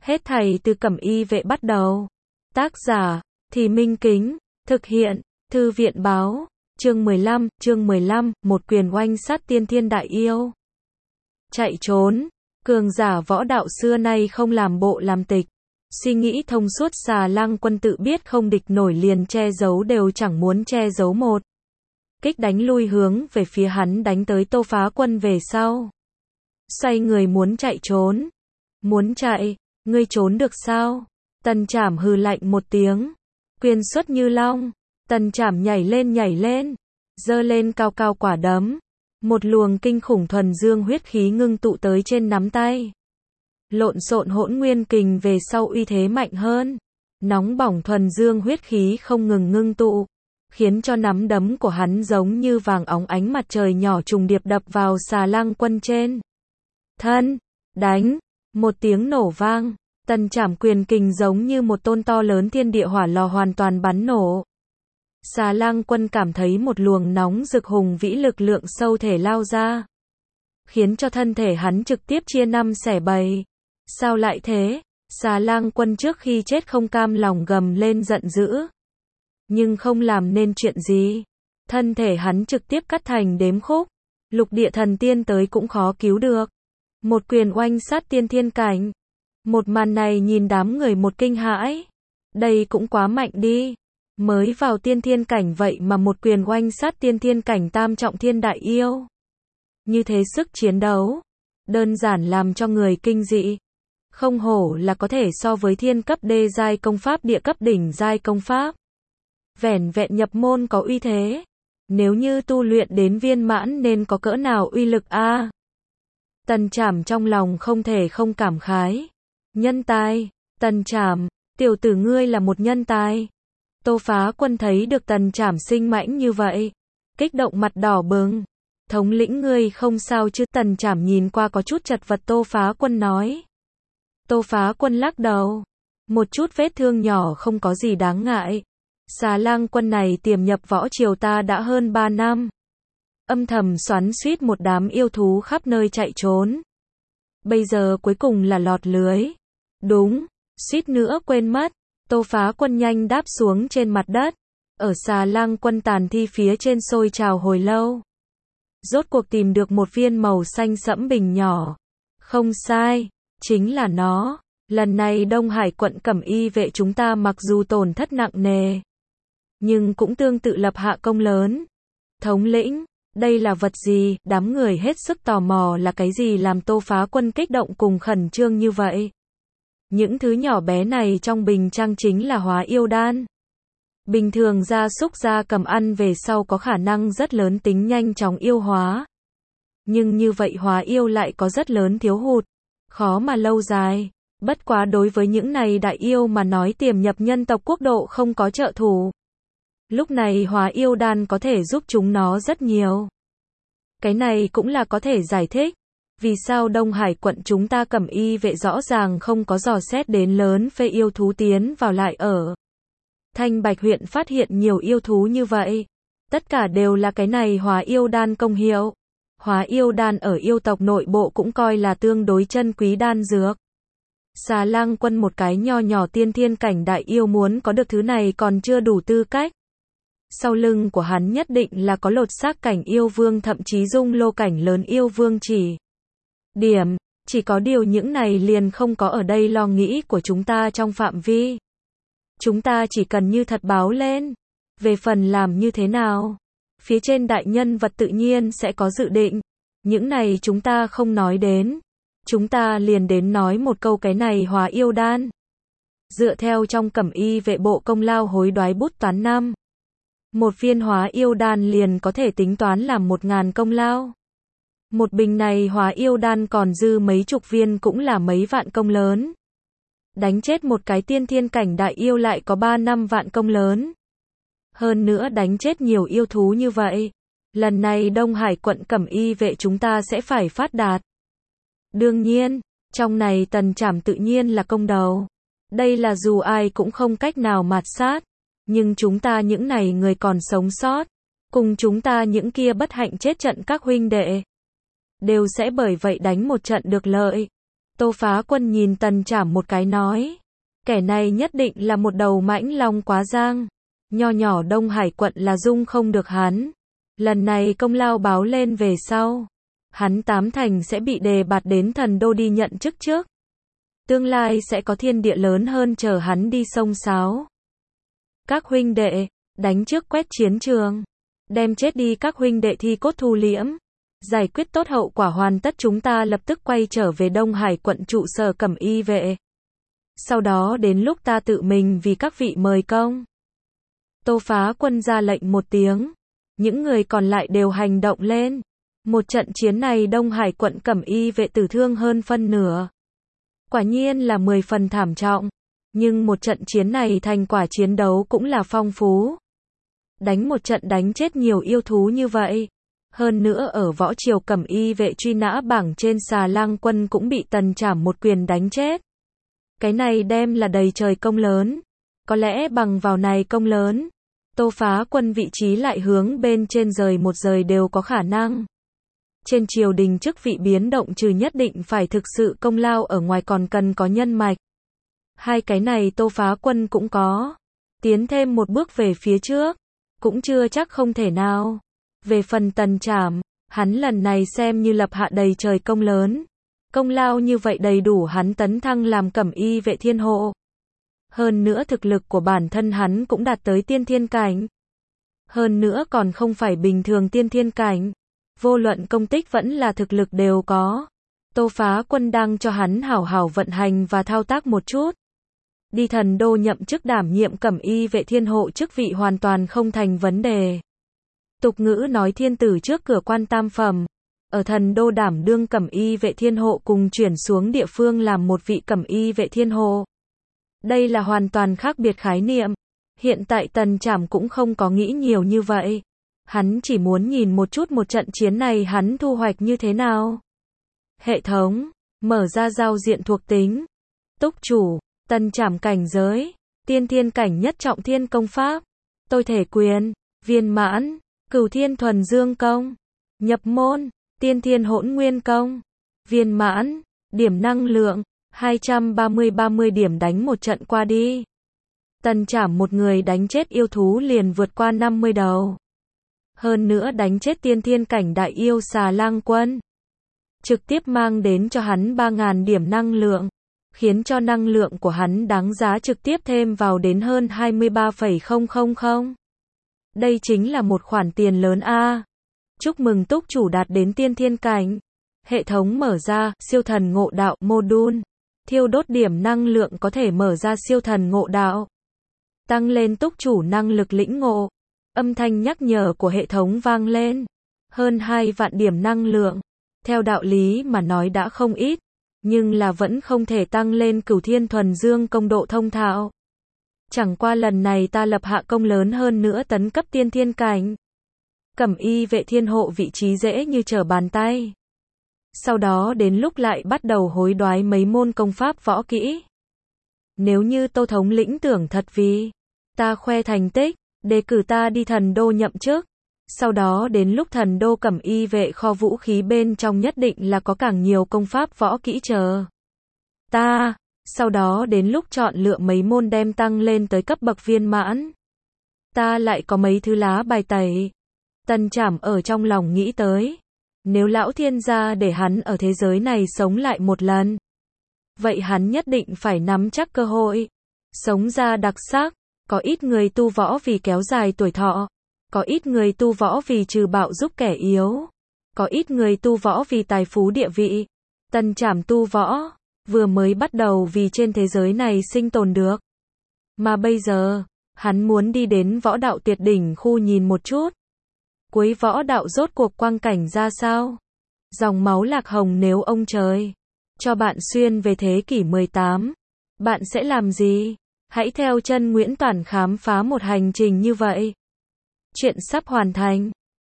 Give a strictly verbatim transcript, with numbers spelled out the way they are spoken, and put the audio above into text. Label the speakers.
Speaker 1: Hết thảy từ Cẩm Y vệ bắt đầu. Tác giả, Thì Minh Kính, thực hiện, Thư viện báo, chương mười lăm, chương mười lăm, một quyền oanh sát tiên thiên đại yêu. Chạy trốn, cường giả võ đạo xưa nay không làm bộ làm tịch. Suy nghĩ thông suốt Xà Lăng Quân tự biết không địch nổi liền che giấu đều chẳng muốn che giấu một. Kích đánh lui hướng về phía hắn đánh tới Tô Phá Quân về sau. Xoay người muốn chạy trốn. Muốn chạy, ngươi trốn được sao? Tần Trảm hừ lạnh một tiếng. Quyền xuất như long. Tần Trảm nhảy lên nhảy lên. Giơ lên cao cao quả đấm. Một luồng kinh khủng thuần dương huyết khí ngưng tụ tới trên nắm tay. Lộn xộn hỗn nguyên kình về sau uy thế mạnh hơn. Nóng bỏng thuần dương huyết khí không ngừng ngưng tụ. Khiến cho nắm đấm của hắn giống như vàng óng ánh mặt trời nhỏ trùng điệp đập vào Xà Lăng Quân trên. Thân, đánh, một tiếng nổ vang. Tần Trảm quyền kình giống như một tôn to lớn thiên địa hỏa lò hoàn toàn bắn nổ. Xà Lăng Quân cảm thấy một luồng nóng rực hùng vĩ lực lượng sâu thể lao ra. Khiến cho thân thể hắn trực tiếp chia năm xẻ bảy. Sao lại thế? Xà Lăng Quân trước khi chết không cam lòng gầm lên giận dữ. Nhưng không làm nên chuyện gì. Thân thể hắn trực tiếp cắt thành đếm khúc. Lục địa thần tiên tới cũng khó cứu được. Một quyền oanh sát tiên thiên cảnh. Một màn này nhìn đám người một kinh hãi. Đây cũng quá mạnh đi. Mới vào tiên thiên cảnh vậy mà một quyền oanh sát tiên thiên cảnh tam trọng thiên đại yêu. Như thế sức chiến đấu. Đơn giản làm cho người kinh dị. Không hổ là có thể so với thiên cấp đê giai công pháp địa cấp đỉnh giai công pháp. Vẻn vẹn nhập môn có uy thế. Nếu như tu luyện đến viên mãn nên có cỡ nào uy lực a? À? Tần Trảm trong lòng không thể không cảm khái. Nhân tài, Tần Trảm, tiểu tử ngươi là một nhân tài. Tô Phá Quân thấy được Tần Trảm sinh mãnh như vậy. Kích động mặt đỏ bừng. Thống lĩnh ngươi không sao chứ? Tần Trảm nhìn qua có chút chật vật Tô Phá Quân nói. Tô Phá Quân lắc đầu. Một chút vết thương nhỏ không có gì đáng ngại. Xà Lăng Quân này tiềm nhập võ triều ta đã hơn ba năm. Âm thầm xoắn xuýt một đám yêu thú khắp nơi chạy trốn. Bây giờ cuối cùng là lọt lưới. Đúng, suýt nữa quên mất. Tô Phá Quân nhanh đáp xuống trên mặt đất. Ở Xà Lăng Quân tàn thi phía trên sôi trào hồi lâu. Rốt cuộc tìm được một viên màu xanh sẫm bình nhỏ. Không sai, chính là nó. Lần này Đông Hải quận Cẩm Y vệ chúng ta mặc dù tổn thất nặng nề. Nhưng cũng tương tự lập hạ công lớn. Thống lĩnh, đây là vật gì? Đám người hết sức tò mò là cái gì làm Tô Phá Quân kích động cùng khẩn trương như vậy. Những thứ nhỏ bé này trong bình trang chính là hóa yêu đan. Bình thường gia súc gia cầm ăn về sau có khả năng rất lớn tính nhanh chóng yêu hóa. Nhưng như vậy hóa yêu lại có rất lớn thiếu hụt. Khó mà lâu dài. Bất quá đối với những này đại yêu mà nói tiềm nhập nhân tộc quốc độ không có trợ thủ. Lúc này hóa yêu đan có thể giúp chúng nó rất nhiều. Cái này cũng là có thể giải thích. Vì sao Đông Hải quận chúng ta Cẩm Y vệ rõ ràng không có dò xét đến lớn phê yêu thú tiến vào lại ở. Thanh Bạch huyện phát hiện nhiều yêu thú như vậy. Tất cả đều là cái này hóa yêu đan công hiệu. Hóa yêu đan ở yêu tộc nội bộ cũng coi là tương đối chân quý đan dược. Xà Lăng Quân một cái nho nhỏ tiên thiên cảnh đại yêu muốn có được thứ này còn chưa đủ tư cách. Sau lưng của hắn nhất định là có lột xác cảnh yêu vương thậm chí dung lô cảnh lớn yêu vương chỉ. Điểm, chỉ có điều những này liền không có ở đây lo nghĩ của chúng ta trong phạm vi. Chúng ta chỉ cần như thật báo lên. Về phần làm như thế nào? Phía trên đại nhân vật tự nhiên sẽ có dự định. Những này chúng ta không nói đến. Chúng ta liền đến nói một câu cái này hóa yêu đan. Dựa theo trong Cẩm Y vệ bộ công lao hối đoái bút toán năm. Một viên hóa yêu đan liền có thể tính toán làm một ngàn công lao. Một bình này hóa yêu đan còn dư mấy chục viên cũng là mấy vạn công lớn. Đánh chết một cái tiên thiên cảnh đại yêu lại có ba năm vạn công lớn. Hơn nữa đánh chết nhiều yêu thú như vậy. Lần này Đông Hải quận Cẩm Y vệ chúng ta sẽ phải phát đạt. Đương nhiên, trong này Tần Trảm tự nhiên là công đầu. Đây là dù ai cũng không cách nào mạt sát. Nhưng chúng ta những này người còn sống sót. Cùng chúng ta những kia bất hạnh chết trận các huynh đệ. Đều sẽ bởi vậy đánh một trận được lợi. Tô Phá Quân nhìn Tần Trảm một cái nói. Kẻ này nhất định là một đầu mãnh long quá giang. Nho nhỏ Đông Hải quận là dung không được hắn. Lần này công lao báo lên về sau. Hắn tám thành sẽ bị đề bạt đến thần đô đi nhận chức trước. Tương lai sẽ có thiên địa lớn hơn chờ hắn đi xông xáo. Các huynh đệ, đánh trước quét chiến trường. Đem chết đi các huynh đệ thi cốt thu liễm. Giải quyết tốt hậu quả hoàn tất chúng ta lập tức quay trở về Đông Hải quận trụ sở Cẩm Y vệ. Sau đó đến lúc ta tự mình vì các vị mời công. Tô Phá Quân ra lệnh một tiếng. Những người còn lại đều hành động lên. Một trận chiến này Đông Hải quận Cẩm Y vệ tử thương hơn phân nửa. Quả nhiên là mười phần thảm trọng. Nhưng một trận chiến này thành quả chiến đấu cũng là phong phú. Đánh một trận đánh chết nhiều yêu thú như vậy. Hơn nữa ở võ triều Cẩm Y vệ truy nã bảng trên Xà Lang quân cũng bị Tần Trảm một quyền đánh chết. Cái này đem là đầy trời công lớn. Có lẽ bằng vào này công lớn, Tô Phá Quân vị trí lại hướng bên trên rời một rời đều có khả năng. Trên triều đình chức vị biến động trừ nhất định phải thực sự công lao ở ngoài còn cần có nhân mạch. Hai cái này Tô Phá Quân cũng có. Tiến thêm một bước về phía trước, cũng chưa chắc không thể nào. Về phần Tần Trảm, hắn lần này xem như lập hạ đầy trời công lớn. Công lao như vậy đầy đủ hắn tấn thăng làm Cẩm Y vệ thiên hộ. Hơn nữa thực lực của bản thân hắn cũng đạt tới tiên thiên cảnh. Hơn nữa còn không phải bình thường tiên thiên cảnh. Vô luận công tích vẫn là thực lực đều có. Tô Phá Quân đang cho hắn hảo hảo vận hành và thao tác một chút. Đi thần đô nhậm chức đảm nhiệm Cẩm Y vệ thiên hộ chức vị hoàn toàn không thành vấn đề. Tục ngữ nói thiên tử trước cửa quan tam phẩm. Ở thần đô đảm đương Cẩm Y vệ thiên hộ cùng chuyển xuống địa phương làm một vị Cẩm Y vệ thiên hộ. Đây là hoàn toàn khác biệt khái niệm. Hiện tại Tần Trảm cũng không có nghĩ nhiều như vậy. Hắn chỉ muốn nhìn một chút một trận chiến này hắn thu hoạch như thế nào. Hệ thống, mở ra giao diện thuộc tính. Túc chủ, Tần Trảm cảnh giới, tiên thiên cảnh nhất trọng thiên công pháp. Tôi thể quyền, viên mãn, cửu thiên thuần dương công. Nhập môn, tiên thiên hỗn nguyên công. Viên mãn, điểm năng lượng, hai trăm ba mươi ba mươi điểm đánh một trận qua đi. Tần Trảm một người đánh chết yêu thú liền vượt qua năm mươi đầu. Hơn nữa đánh chết tiên thiên cảnh đại yêu Xà Lang quân. Trực tiếp mang đến cho hắn ba nghìn điểm năng lượng. Khiến cho năng lượng của hắn đáng giá trực tiếp thêm vào đến hơn hai mươi ba phẩy không không không. Đây chính là một khoản tiền lớn a. Chúc mừng túc chủ đạt đến tiên thiên cảnh. Hệ thống mở ra, siêu thần ngộ đạo module. Thiêu đốt điểm năng lượng có thể mở ra siêu thần ngộ đạo. Tăng lên túc chủ năng lực lĩnh ngộ. Âm thanh nhắc nhở của hệ thống vang lên. Hơn hai vạn điểm năng lượng. Theo đạo lý mà nói đã không ít. Nhưng là vẫn không thể tăng lên cửu thiên thuần dương công độ thông thạo. Chẳng qua lần này ta lập hạ công lớn hơn nữa tấn cấp tiên thiên cảnh. Cẩm Y vệ thiên hộ vị trí dễ như trở bàn tay. Sau đó đến lúc lại bắt đầu hối đoái mấy môn công pháp võ kỹ. Nếu như Tô thống lĩnh tưởng thật vì ta khoe thành tích, đề cử ta đi thần đô nhậm chức. Sau đó đến lúc thần đô Cẩm Y vệ kho vũ khí bên trong nhất định là có càng nhiều công pháp võ kỹ chờ ta. Sau đó đến lúc chọn lựa mấy môn đem tăng lên tới cấp bậc viên mãn. Ta lại có mấy thứ lá bài tẩy. Tần Trảm ở trong lòng nghĩ tới. Nếu lão thiên gia để hắn ở thế giới này sống lại một lần. Vậy hắn nhất định phải nắm chắc cơ hội. Sống ra đặc sắc. Có ít người tu võ vì kéo dài tuổi thọ. Có ít người tu võ vì trừ bạo giúp kẻ yếu. Có ít người tu võ vì tài phú địa vị. Tần Trảm tu võ. Vừa mới bắt đầu vì trên thế giới này sinh tồn được. Mà bây giờ, hắn muốn đi đến võ đạo tuyệt đỉnh khu nhìn một chút. Cuối võ đạo rốt cuộc quang cảnh ra sao? Dòng máu lạc hồng nếu ông trời cho bạn xuyên về thế kỷ mười tám, bạn sẽ làm gì? Hãy theo chân Nguyễn Toàn khám phá một hành trình như vậy. Chuyện sắp hoàn thành.